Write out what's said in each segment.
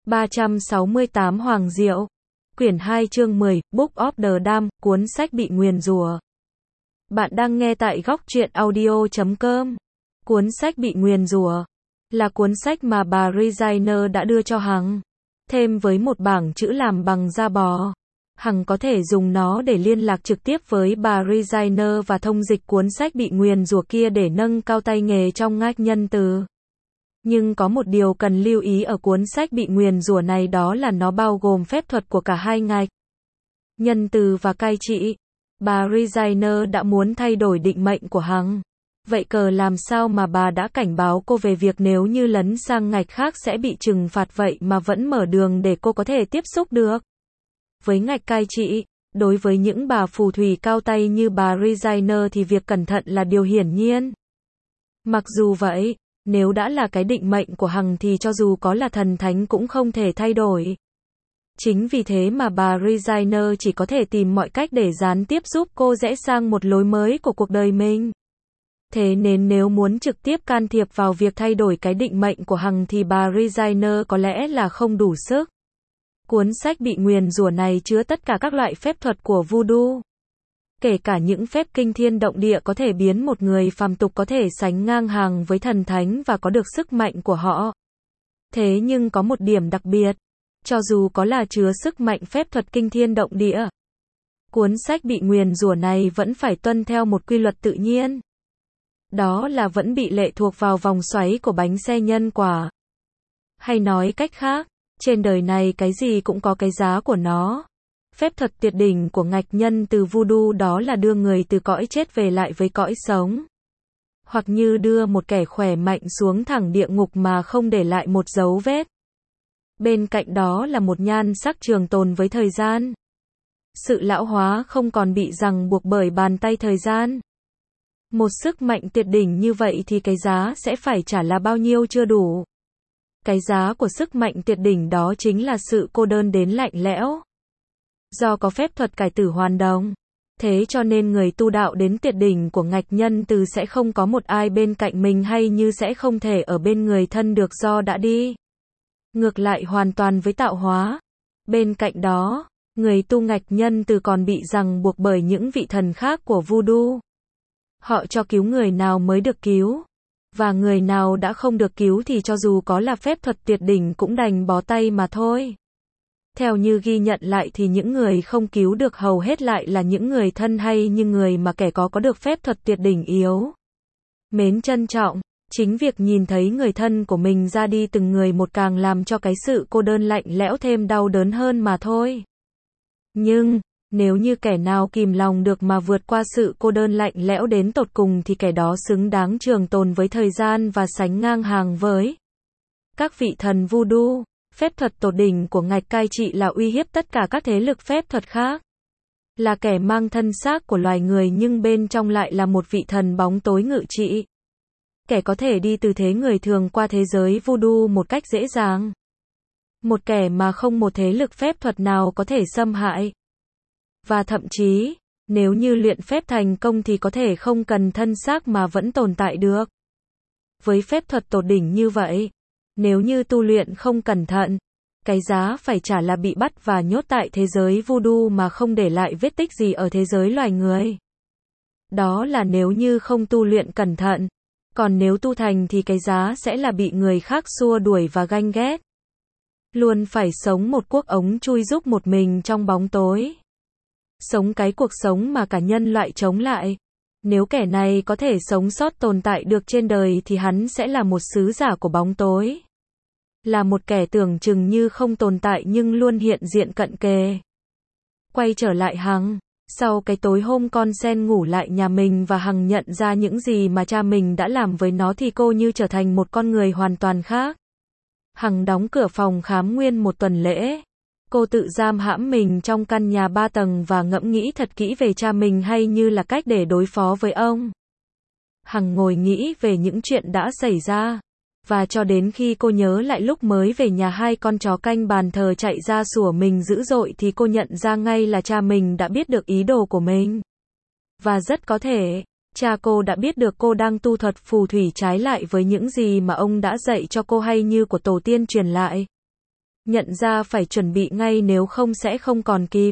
368 Hoàng Diệu. Quyển 2 chương 10, Book of the Damned, cuốn sách bị nguyền rủa. Bạn đang nghe tại góc truyện audio.com. Cuốn sách bị nguyền rủa là cuốn sách mà bà Regina đã đưa cho Hằng, thêm với một bảng chữ làm bằng da bò. Hằng có thể dùng nó để liên lạc trực tiếp với bà Regina và thông dịch cuốn sách bị nguyền rủa kia để nâng cao tay nghề trong ngách nhân từ. Nhưng có một điều cần lưu ý ở cuốn sách bị nguyền rủa này, đó là nó bao gồm phép thuật của cả hai ngạch nhân từ và cai trị. Bà Regina đã muốn thay đổi định mệnh của Hằng. Vậy cờ làm sao mà bà đã cảnh báo cô về việc nếu như lấn sang ngạch khác sẽ bị trừng phạt, vậy mà vẫn mở đường để cô có thể tiếp xúc được với ngạch cai trị? Đối với những bà phù thủy cao tay như bà Regina thì việc cẩn thận là điều hiển nhiên. Mặc dù vậy, nếu đã là cái định mệnh của Hằng thì cho dù có là thần thánh cũng không thể thay đổi. Chính vì thế mà bà Regina chỉ có thể tìm mọi cách để gián tiếp giúp cô rẽ sang một lối mới của cuộc đời mình. Thế nên nếu muốn trực tiếp can thiệp vào việc thay đổi cái định mệnh của Hằng thì bà Regina có lẽ là không đủ sức. Cuốn sách bị nguyền rủa này chứa tất cả các loại phép thuật của voodoo. Kể cả những phép kinh thiên động địa có thể biến một người phàm tục có thể sánh ngang hàng với thần thánh và có được sức mạnh của họ. Thế nhưng có một điểm đặc biệt, cho dù có là chứa sức mạnh phép thuật kinh thiên động địa, cuốn sách bị nguyền rủa này vẫn phải tuân theo một quy luật tự nhiên. Đó là vẫn bị lệ thuộc vào vòng xoáy của bánh xe nhân quả. Hay nói cách khác, trên đời này cái gì cũng có cái giá của nó. Phép thuật tuyệt đỉnh của ngạch nhân từ voodoo đó là đưa người từ cõi chết về lại với cõi sống. Hoặc như đưa một kẻ khỏe mạnh xuống thẳng địa ngục mà không để lại một dấu vết. Bên cạnh đó là một nhan sắc trường tồn với thời gian. Sự lão hóa không còn bị ràng buộc bởi bàn tay thời gian. Một sức mạnh tuyệt đỉnh như vậy thì cái giá sẽ phải trả là bao nhiêu chưa đủ. Cái giá của sức mạnh tuyệt đỉnh đó chính là sự cô đơn đến lạnh lẽo. Do có phép thuật cải tử hoàn đồng, thế cho nên người tu đạo đến tuyệt đỉnh của ngạch nhân từ sẽ không có một ai bên cạnh mình, hay như sẽ không thể ở bên người thân được do đã đi ngược lại hoàn toàn với tạo hóa. Bên cạnh đó, người tu ngạch nhân từ còn bị ràng buộc bởi những vị thần khác của voodoo. Họ cho cứu người nào mới được cứu, và người nào đã không được cứu thì cho dù có là phép thuật tuyệt đỉnh cũng đành bó tay mà thôi. Theo như ghi nhận lại thì những người không cứu được hầu hết lại là những người thân hay như người mà kẻ có được phép thuật tuyệt đỉnh yếu mến trân trọng. Chính việc nhìn thấy người thân của mình ra đi từng người một càng làm cho cái sự cô đơn lạnh lẽo thêm đau đớn hơn mà thôi. Nhưng, nếu như kẻ nào kìm lòng được mà vượt qua sự cô đơn lạnh lẽo đến tột cùng thì kẻ đó xứng đáng trường tồn với thời gian và sánh ngang hàng với các vị thần voodoo. Phép thuật tột đỉnh của ngạch cai trị là uy hiếp tất cả các thế lực phép thuật khác. Là kẻ mang thân xác của loài người nhưng bên trong lại là một vị thần bóng tối ngự trị. Kẻ có thể đi từ thế người thường qua thế giới voodoo một cách dễ dàng. Một kẻ mà không một thế lực phép thuật nào có thể xâm hại. Và thậm chí, nếu như luyện phép thành công thì có thể không cần thân xác mà vẫn tồn tại được. Với phép thuật tột đỉnh như vậy, nếu như tu luyện không cẩn thận, cái giá phải trả là bị bắt và nhốt tại thế giới voodoo mà không để lại vết tích gì ở thế giới loài người. Đó là nếu như không tu luyện cẩn thận. Còn nếu tu thành thì cái giá sẽ là bị người khác xua đuổi và ganh ghét. Luôn phải sống một cuộc ống chui giúp một mình trong bóng tối. Sống cái cuộc sống mà cả nhân loại chống lại. Nếu kẻ này có thể sống sót tồn tại được trên đời thì hắn sẽ là một sứ giả của bóng tối. Là một kẻ tưởng chừng như không tồn tại nhưng luôn hiện diện cận kề. Quay trở lại Hằng. Sau cái tối hôm con sen ngủ lại nhà mình và Hằng nhận ra những gì mà cha mình đã làm với nó thì cô như trở thành một con người hoàn toàn khác. Hằng đóng cửa phòng khám nguyên một tuần lễ. Cô tự giam hãm mình trong căn nhà 3 tầng và ngẫm nghĩ thật kỹ về cha mình hay như là cách để đối phó với ông. Hằng ngồi nghĩ về những chuyện đã xảy ra. Và cho đến khi cô nhớ lại lúc mới về nhà hai con chó canh bàn thờ chạy ra sủa mình dữ dội thì cô nhận ra ngay là cha mình đã biết được ý đồ của mình. Và rất có thể, cha cô đã biết được cô đang tu thuật phù thủy trái lại với những gì mà ông đã dạy cho cô hay như của tổ tiên truyền lại. nhận ra phải chuẩn bị ngay nếu không sẽ không còn kịp.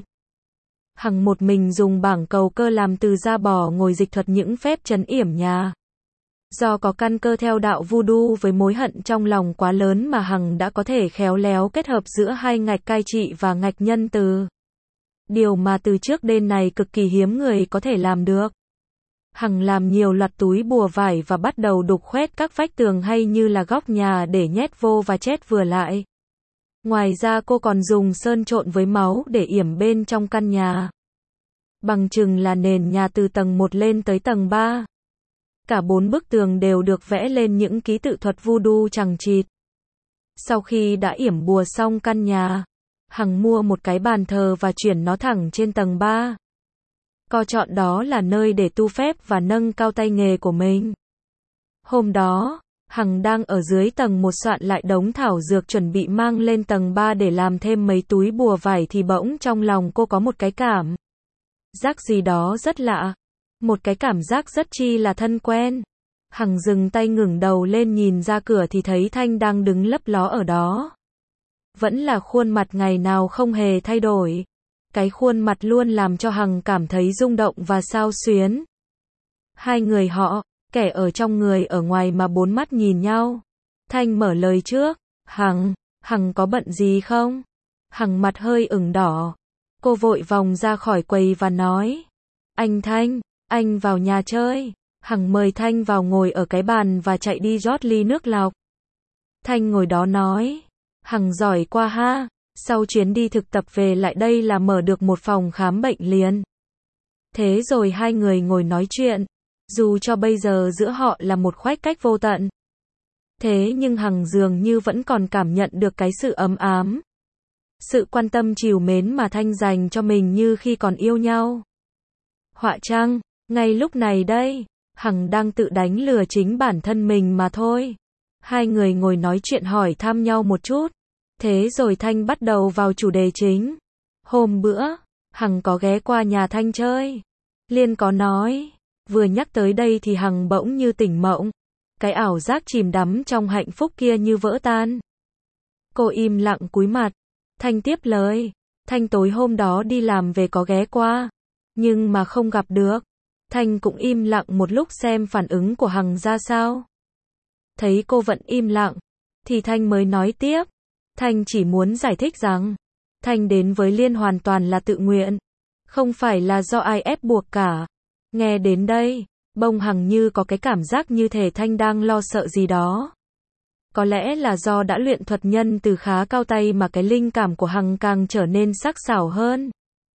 Hằng một mình dùng bảng cầu cơ làm từ da bò ngồi dịch thuật những phép trấn yểm nhà. Do có căn cơ theo đạo voodoo với mối hận trong lòng quá lớn mà Hằng đã có thể khéo léo kết hợp giữa hai ngạch cai trị và ngạch nhân từ. Điều mà từ trước đến nay cực kỳ hiếm người có thể làm được. Hằng làm nhiều loạt túi bùa vải và bắt đầu đục khoét các vách tường hay như là góc nhà để nhét vô và chét vừa lại. Ngoài ra cô còn dùng sơn trộn với máu để yểm bên trong căn nhà. Bằng chừng là nền nhà từ tầng 1 lên tới tầng 3. Cả 4 bức tường đều được vẽ lên những ký tự thuật voodoo chằng chịt. Sau khi đã yểm bùa xong căn nhà, Hằng mua một cái bàn thờ và chuyển nó thẳng trên tầng 3. Cô chọn đó là nơi để tu phép và nâng cao tay nghề của mình. Hôm đó, Hằng đang ở dưới tầng 1 soạn lại đống thảo dược chuẩn bị mang lên tầng 3 để làm thêm mấy túi bùa vải thì bỗng trong lòng cô có một cái cảm giác gì đó rất lạ. Một cái cảm giác rất chi là thân quen. Hằng dừng tay ngẩng đầu lên nhìn ra cửa thì thấy Thanh đang đứng lấp ló ở đó. Vẫn là khuôn mặt ngày nào không hề thay đổi. Cái khuôn mặt luôn làm cho Hằng cảm thấy rung động và xao xuyến. Hai người họ, kẻ ở trong người ở ngoài mà bốn mắt nhìn nhau. Thanh mở lời trước. Hằng có bận gì không? Hằng mặt hơi ửng đỏ. Cô vội vòng ra khỏi quầy và nói. Anh Thanh, anh vào nhà chơi. Hằng mời Thanh vào ngồi ở cái bàn và chạy đi rót ly nước lọc. Thanh ngồi đó nói. Hằng giỏi quá ha. Sau chuyến đi thực tập về lại đây là mở được một phòng khám bệnh liền. Thế rồi hai người ngồi nói chuyện. Dù cho bây giờ giữa họ là một khoảng cách vô tận. Thế nhưng Hằng dường như vẫn còn cảm nhận được cái sự ấm ám. Sự quan tâm trìu mến mà Thanh dành cho mình như khi còn yêu nhau. Họa chăng, ngay lúc này đây, Hằng đang tự đánh lừa chính bản thân mình mà thôi. Hai người ngồi nói chuyện hỏi thăm nhau một chút. Thế rồi Thanh bắt đầu vào chủ đề chính. Hôm bữa, Hằng có ghé qua nhà Thanh chơi. Liên có nói. Vừa nhắc tới đây thì Hằng bỗng như tỉnh mộng. Cái ảo giác chìm đắm trong hạnh phúc kia như vỡ tan. Cô im lặng cúi mặt. Thanh tiếp lời. Thanh tối hôm đó đi làm về có ghé qua. Nhưng mà không gặp được. Thanh cũng im lặng một lúc xem phản ứng của Hằng ra sao. Thấy cô vẫn im lặng. Thì Thanh mới nói tiếp. Thanh chỉ muốn giải thích rằng. Thanh đến với Liên hoàn toàn là tự nguyện. Không phải là do ai ép buộc cả. Nghe đến đây, bông Hằng như có cái cảm giác như thể Thanh đang lo sợ gì đó. Có lẽ là do đã luyện thuật nhân từ khá cao tay mà cái linh cảm của Hằng càng trở nên sắc sảo hơn.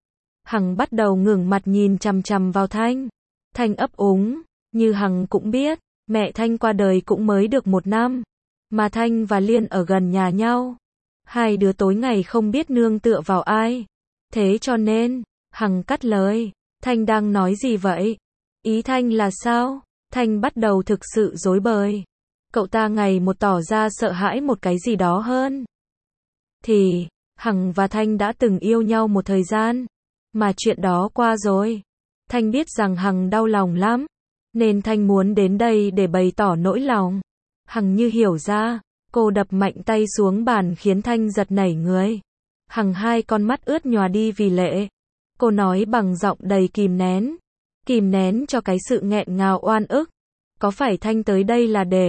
Hằng bắt đầu ngẩng mặt nhìn chằm chằm vào Thanh. Thanh ấp úng, như Hằng cũng biết, mẹ Thanh qua đời cũng mới được 1 năm. Mà Thanh và Liên ở gần nhà nhau. Hai đứa tối ngày không biết nương tựa vào ai. Thế cho nên, Hằng cắt lời. Thanh đang nói gì vậy? Ý Thanh là sao? Thanh bắt đầu thực sự rối bời. Cậu ta ngày một tỏ ra sợ hãi một cái gì đó hơn. Thì, Hằng và Thanh đã từng yêu nhau một thời gian. Mà chuyện đó qua rồi. Thanh biết rằng Hằng đau lòng lắm. Nên Thanh muốn đến đây để bày tỏ nỗi lòng. Hằng như hiểu ra. Cô đập mạnh tay xuống bàn khiến Thanh giật nảy người. Hằng hai con mắt ướt nhòa đi vì lệ. Cô nói bằng giọng đầy kìm nén cho cái sự nghẹn ngào oan ức. Có phải Thanh tới đây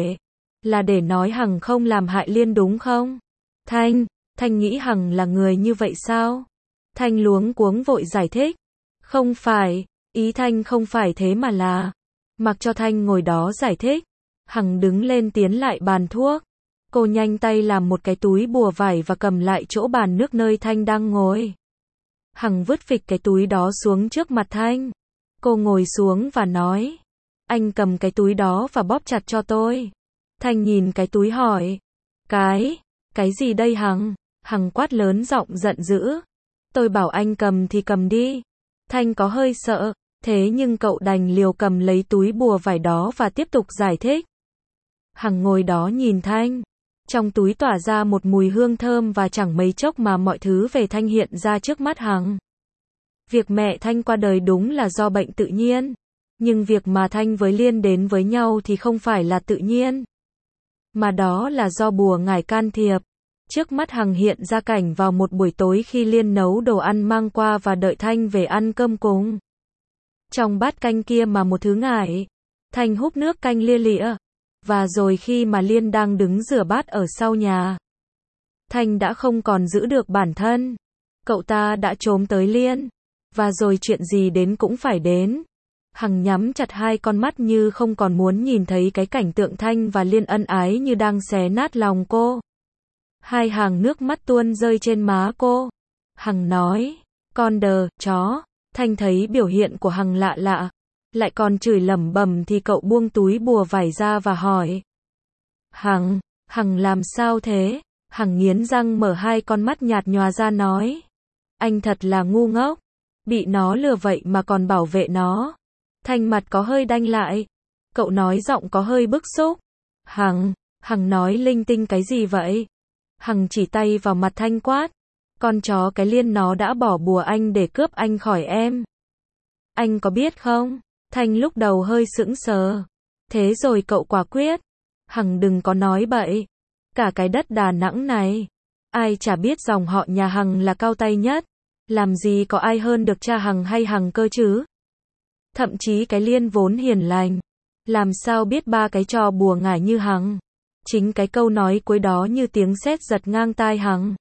là để nói Hằng không làm hại Liên đúng không? Thanh nghĩ Hằng là người như vậy sao? Thanh luống cuống vội giải thích. Không phải, ý Thanh không phải thế mà là. Mặc cho Thanh ngồi đó giải thích. Hằng đứng lên tiến lại bàn thuốc. Cô nhanh tay làm một cái túi bùa vải và cầm lại chỗ bàn nước nơi Thanh đang ngồi. Hằng vứt phịch cái túi đó xuống trước mặt Thanh. Cô ngồi xuống và nói. Anh cầm cái túi đó và bóp chặt cho tôi. Thanh nhìn cái túi hỏi. Cái gì đây Hằng? Hằng quát lớn giọng giận dữ. Tôi bảo anh cầm thì cầm đi. Thanh có hơi sợ. Thế nhưng cậu đành liều cầm lấy túi bùa vải đó và tiếp tục giải thích. Hằng ngồi đó nhìn Thanh. Trong túi tỏa ra một mùi hương thơm và chẳng mấy chốc mà mọi thứ về Thanh hiện ra trước mắt Hằng. Việc mẹ Thanh qua đời đúng là do bệnh tự nhiên. Nhưng việc mà Thanh với Liên đến với nhau thì không phải là tự nhiên. Mà đó là do bùa ngải can thiệp. Trước mắt Hằng hiện ra cảnh vào một buổi tối khi Liên nấu đồ ăn mang qua và đợi Thanh về ăn cơm cùng. Trong bát canh kia mà một thứ ngải. Thanh húp nước canh lia lịa. Và rồi khi mà Liên đang đứng rửa bát ở sau nhà, Thanh đã không còn giữ được bản thân. Cậu ta đã trốn tới Liên. Và rồi chuyện gì đến cũng phải đến. Hằng nhắm chặt hai con mắt như không còn muốn nhìn thấy cái cảnh tượng Thanh và Liên ân ái như đang xé nát lòng cô. Hai hàng nước mắt tuôn rơi trên má cô. Hằng nói, con đờ, chó. Thanh thấy biểu hiện của Hằng lạ lạ, lại còn chửi lẩm bẩm thì cậu buông túi bùa vải ra và hỏi. Hằng làm sao thế? Hằng nghiến răng mở hai con mắt nhạt nhòa ra nói. Anh thật là ngu ngốc. Bị nó lừa vậy mà còn bảo vệ nó. Thanh mặt có hơi đanh lại. Cậu nói giọng có hơi bức xúc. Hằng nói linh tinh cái gì vậy? Hằng chỉ tay vào mặt Thanh quát. Con chó cái Liên nó đã bỏ bùa anh để cướp anh khỏi em. Anh có biết không? Thanh lúc đầu hơi sững sờ. Thế rồi cậu quả quyết. Hằng đừng có nói bậy. Cả cái đất Đà Nẵng này, ai chả biết dòng họ nhà Hằng là cao tay nhất. Làm gì có ai hơn được cha Hằng hay Hằng cơ chứ? Thậm chí cái Liên vốn hiền lành, làm sao biết ba cái trò bùa ngải như Hằng. Chính cái câu nói cuối đó như tiếng sét giật ngang tai Hằng.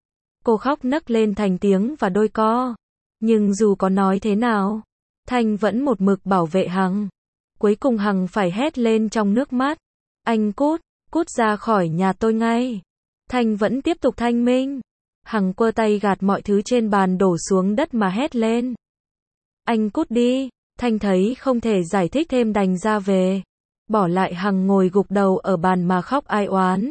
Cô khóc nấc lên thành tiếng và đôi co. Nhưng dù có nói thế nào, Thanh vẫn một mực bảo vệ Hằng. Cuối cùng Hằng phải hét lên trong nước mắt. Anh cút ra khỏi nhà tôi ngay. Thanh vẫn tiếp tục thanh minh. Hằng quơ tay gạt mọi thứ trên bàn đổ xuống đất mà hét lên. Anh cút đi. Thanh thấy không thể giải thích thêm đành ra về. Bỏ lại Hằng ngồi gục đầu ở bàn mà khóc ai oán.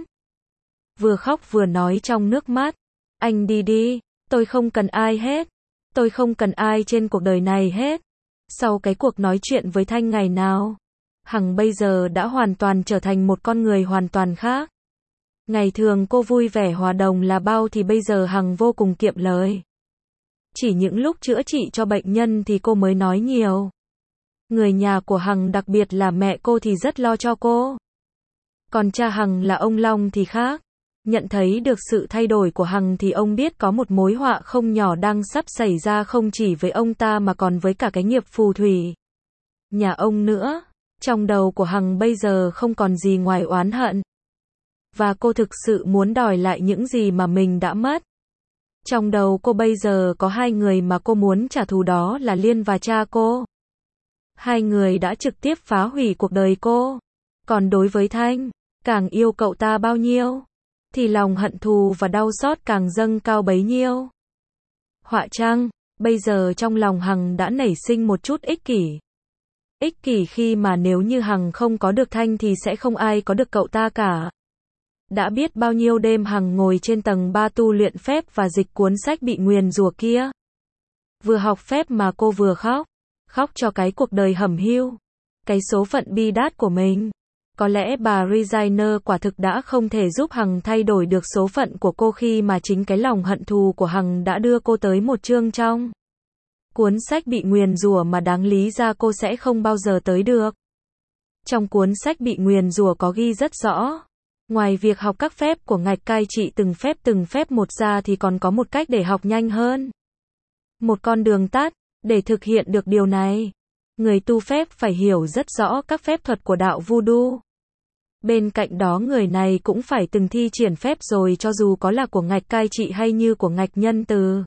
Vừa khóc vừa nói trong nước mắt. Anh đi đi, tôi không cần ai hết. Tôi không cần ai trên cuộc đời này hết. Sau cái cuộc nói chuyện với Thanh ngày nào, Hằng bây giờ đã hoàn toàn trở thành một con người hoàn toàn khác. Ngày thường cô vui vẻ hòa đồng là bao thì bây giờ Hằng vô cùng kiệm lời. Chỉ những lúc chữa trị cho bệnh nhân thì cô mới nói nhiều. Người nhà của Hằng đặc biệt là mẹ cô thì rất lo cho cô. Còn cha Hằng là ông Long thì khác. Nhận thấy được sự thay đổi của Hằng thì ông biết có một mối họa không nhỏ đang sắp xảy ra không chỉ với ông ta mà còn với cả cái nghiệp phù thủy nhà ông nữa. Trong đầu của Hằng bây giờ không còn gì ngoài oán hận. Và cô thực sự muốn đòi lại những gì mà mình đã mất. Trong đầu cô bây giờ có hai người mà cô muốn trả thù, đó là Liên và cha cô. Hai người đã trực tiếp phá hủy cuộc đời cô. Còn đối với Thanh, càng yêu cậu ta bao nhiêu, thì lòng hận thù và đau xót càng dâng cao bấy nhiêu. Họa chăng, bây giờ trong lòng Hằng đã nảy sinh một chút ích kỷ. Ích kỷ khi mà nếu như Hằng không có được Thanh thì sẽ không ai có được cậu ta cả. Đã biết bao nhiêu đêm Hằng ngồi trên tầng 3 tu luyện phép và dịch cuốn sách bị nguyền rủa kia. Vừa học phép mà cô vừa khóc. Khóc cho cái cuộc đời hẩm hiu. Cái số phận bi đát của mình. Có lẽ bà Regina quả thực đã không thể giúp Hằng thay đổi được số phận của cô khi mà chính cái lòng hận thù của Hằng đã đưa cô tới một chương trong cuốn sách bị nguyền rủa mà đáng lý ra cô sẽ không bao giờ tới được. Trong cuốn sách bị nguyền rủa có ghi rất rõ. Ngoài việc học các phép của ngạch cai trị từng phép một ra thì còn có một cách để học nhanh hơn. Một con đường tắt, để thực hiện được điều này. Người tu phép phải hiểu rất rõ các phép thuật của đạo Voodoo. Bên cạnh đó người này cũng phải từng thi triển phép rồi cho dù có là của ngạch cai trị hay như của ngạch nhân từ.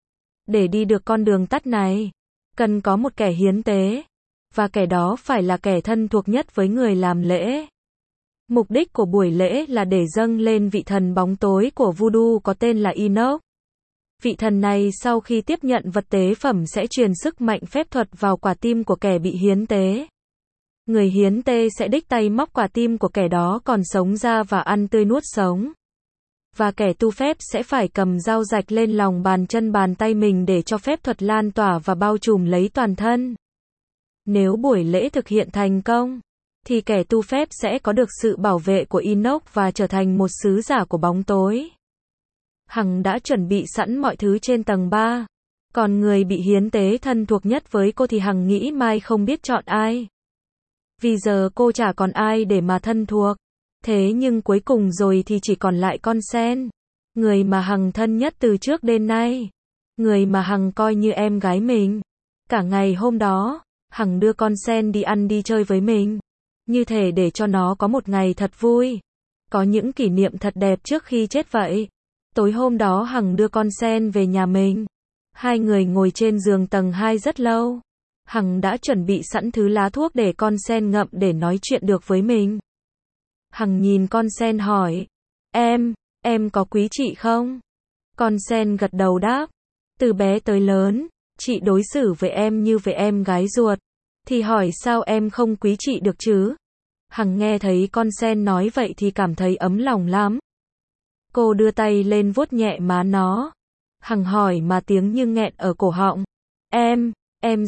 Để đi được con đường tắt này, cần có một kẻ hiến tế. Và kẻ đó phải là kẻ thân thuộc nhất với người làm lễ. Mục đích của buổi lễ là để dâng lên vị thần bóng tối của Voodoo có tên là Enoch. Vị thần này sau khi tiếp nhận vật tế phẩm sẽ truyền sức mạnh phép thuật vào quả tim của kẻ bị hiến tế. Người hiến tế sẽ đích tay móc quả tim của kẻ đó còn sống ra và ăn tươi nuốt sống. Và kẻ tu phép sẽ phải cầm dao rạch lên lòng bàn chân bàn tay mình để cho phép thuật lan tỏa và bao trùm lấy toàn thân. Nếu buổi lễ thực hiện thành công, thì kẻ tu phép sẽ có được sự bảo vệ của Enoch và trở thành một sứ giả của bóng tối. Hằng đã chuẩn bị sẵn mọi thứ trên tầng 3. Còn người bị hiến tế thân thuộc nhất với cô thì Hằng nghĩ mai không biết chọn ai. Vì giờ cô chả còn ai để mà thân thuộc. Thế nhưng cuối cùng rồi thì chỉ còn lại con sen. Người mà Hằng thân nhất từ trước đến nay. Người mà Hằng coi như em gái mình. Cả ngày hôm đó, Hằng đưa con sen đi ăn đi chơi với mình. Như thể để cho nó có một ngày thật vui. Có những kỷ niệm thật đẹp trước khi chết vậy. Tối hôm đó Hằng đưa con sen về nhà mình. Hai người ngồi trên giường tầng 2 rất lâu. Hằng đã chuẩn bị sẵn thứ lá thuốc để con sen ngậm để nói chuyện được với mình. Hằng nhìn con sen hỏi. Em có quý chị không? Con sen gật đầu đáp. Từ bé tới lớn, chị đối xử với em như với em gái ruột. Thì hỏi sao em không quý chị được chứ? Hằng nghe thấy con sen nói vậy thì cảm thấy ấm lòng lắm. Cô đưa tay lên vuốt nhẹ má nó. Hằng hỏi mà tiếng như nghẹn ở cổ họng. Em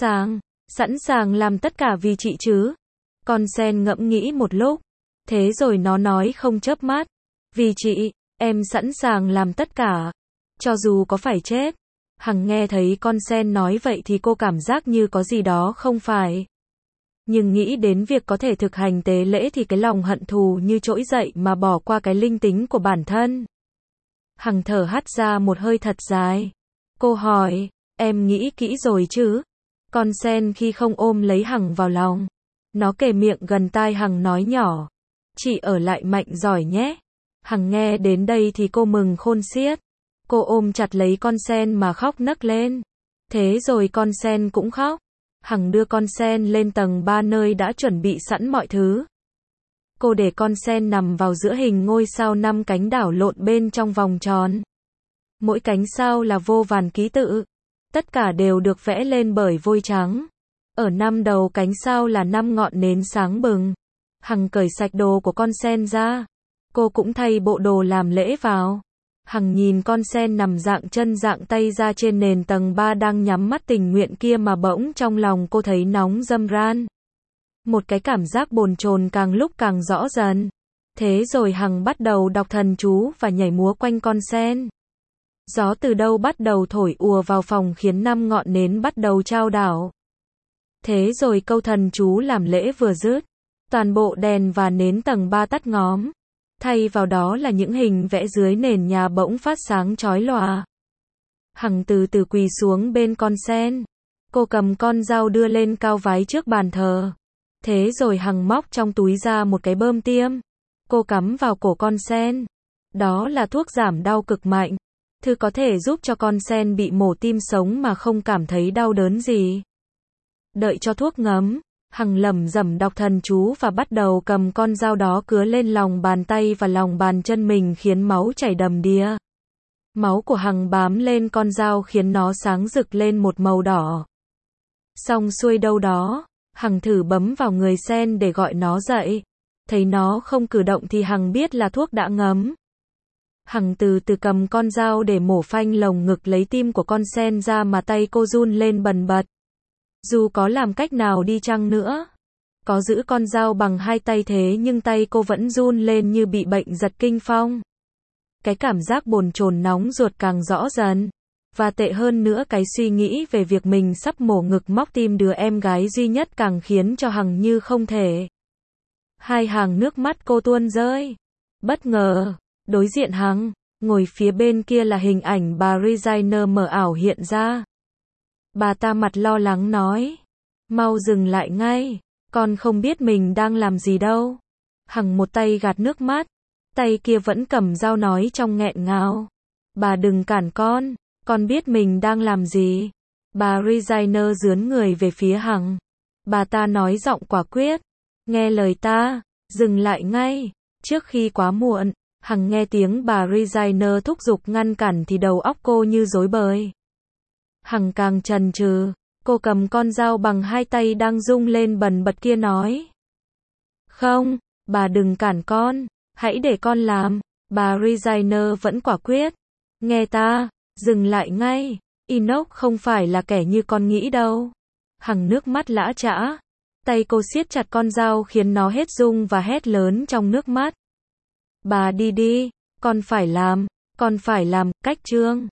sẵn sàng làm tất cả vì chị chứ? Con sen ngẫm nghĩ một lúc. Thế rồi nó nói không chớp mắt. Vì chị, em sẵn sàng làm tất cả. Cho dù có phải chết. Hằng nghe thấy con sen nói vậy thì cô cảm giác như có gì đó không phải. Nhưng nghĩ đến việc có thể thực hành tế lễ thì cái lòng hận thù như trỗi dậy mà bỏ qua cái linh tính của bản thân. Hằng thở hắt ra một hơi thật dài. Cô hỏi, em nghĩ kỹ rồi chứ? Con sen khi không ôm lấy Hằng vào lòng. Nó kề miệng gần tai Hằng nói nhỏ. Chị ở lại mạnh giỏi nhé. Hằng nghe đến đây thì cô mừng khôn xiết. Cô ôm chặt lấy con sen mà khóc nấc lên. Thế rồi con sen cũng khóc. Hằng đưa con sen lên tầng 3 nơi đã chuẩn bị sẵn mọi thứ. Cô để con sen nằm vào giữa hình ngôi sao 5 cánh đảo lộn bên trong vòng tròn. Mỗi cánh sao là vô vàn ký tự. Tất cả đều được vẽ lên bởi vôi trắng. Ở 5 đầu cánh sao là 5 ngọn nến sáng bừng. Hằng cởi sạch đồ của con sen ra. Cô cũng thay bộ đồ làm lễ vào. Hằng nhìn con sen nằm dạng chân dạng tay ra trên nền tầng 3 đang nhắm mắt tình nguyện kia mà bỗng trong lòng cô thấy nóng râm ran. Một cái cảm giác bồn chồn càng lúc càng rõ dần. Thế rồi Hằng bắt đầu đọc thần chú và nhảy múa quanh con sen. Gió từ đâu bắt đầu thổi ùa vào phòng khiến 5 ngọn nến bắt đầu chao đảo. Thế rồi câu thần chú làm lễ vừa dứt. Toàn bộ đèn và nến tầng 3 tắt ngóm. Thay vào đó là những hình vẽ dưới nền nhà bỗng phát sáng chói lòa. Hằng từ từ quỳ xuống bên con sen. Cô cầm con dao đưa lên cao vái trước bàn thờ. Thế rồi Hằng móc trong túi ra một cái bơm tiêm. Cô cắm vào cổ con sen. Đó là thuốc giảm đau cực mạnh. Thứ có thể giúp cho con sen bị mổ tim sống mà không cảm thấy đau đớn gì. Đợi cho thuốc ngấm. Hằng lẩm rẩm đọc thần chú và bắt đầu cầm con dao đó cứa lên lòng bàn tay và lòng bàn chân mình khiến máu chảy đầm đìa. Máu của Hằng bám lên con dao khiến nó sáng rực lên một màu đỏ. Xong xuôi đâu đó, Hằng thử bấm vào người sen để gọi nó dậy. Thấy nó không cử động thì Hằng biết là thuốc đã ngấm. Hằng từ từ cầm con dao để mổ phanh lồng ngực lấy tim của con sen ra mà tay cô run lên bần bật. Dù có làm cách nào đi chăng nữa, có giữ con dao bằng hai tay thế nhưng tay cô vẫn run lên như bị bệnh giật kinh phong. Cái cảm giác bồn chồn nóng ruột càng rõ dần. Và tệ hơn nữa cái suy nghĩ về việc mình sắp mổ ngực móc tim đứa em gái duy nhất càng khiến cho Hằng như không thể. Hai hàng nước mắt cô tuôn rơi. Bất ngờ, đối diện Hằng, ngồi phía bên kia là hình ảnh bà Regina mờ ảo hiện ra. Bà ta mặt lo lắng nói. Mau dừng lại ngay, con không biết mình đang làm gì đâu. Hằng một tay gạt nước mắt, tay kia vẫn cầm dao nói trong nghẹn ngào. Bà đừng cản con biết mình đang làm gì. Bà Regina dướn người về phía Hằng. Bà ta nói giọng quả quyết. Nghe lời ta, dừng lại ngay, trước khi quá muộn. Hằng nghe tiếng bà Regina thúc giục ngăn cản thì đầu óc cô như rối bời. Hằng càng chần chừ, cô cầm con dao bằng hai tay đang rung lên bần bật kia nói. Không, bà đừng cản con, hãy để con làm. Bà Regina vẫn quả quyết. Nghe ta, dừng lại ngay, Enoch không phải là kẻ như con nghĩ đâu. Hằng nước mắt lã chã. Tay cô siết chặt con dao khiến nó hết rung và hét lớn trong nước mắt. Bà đi đi, con phải làm, cách chương.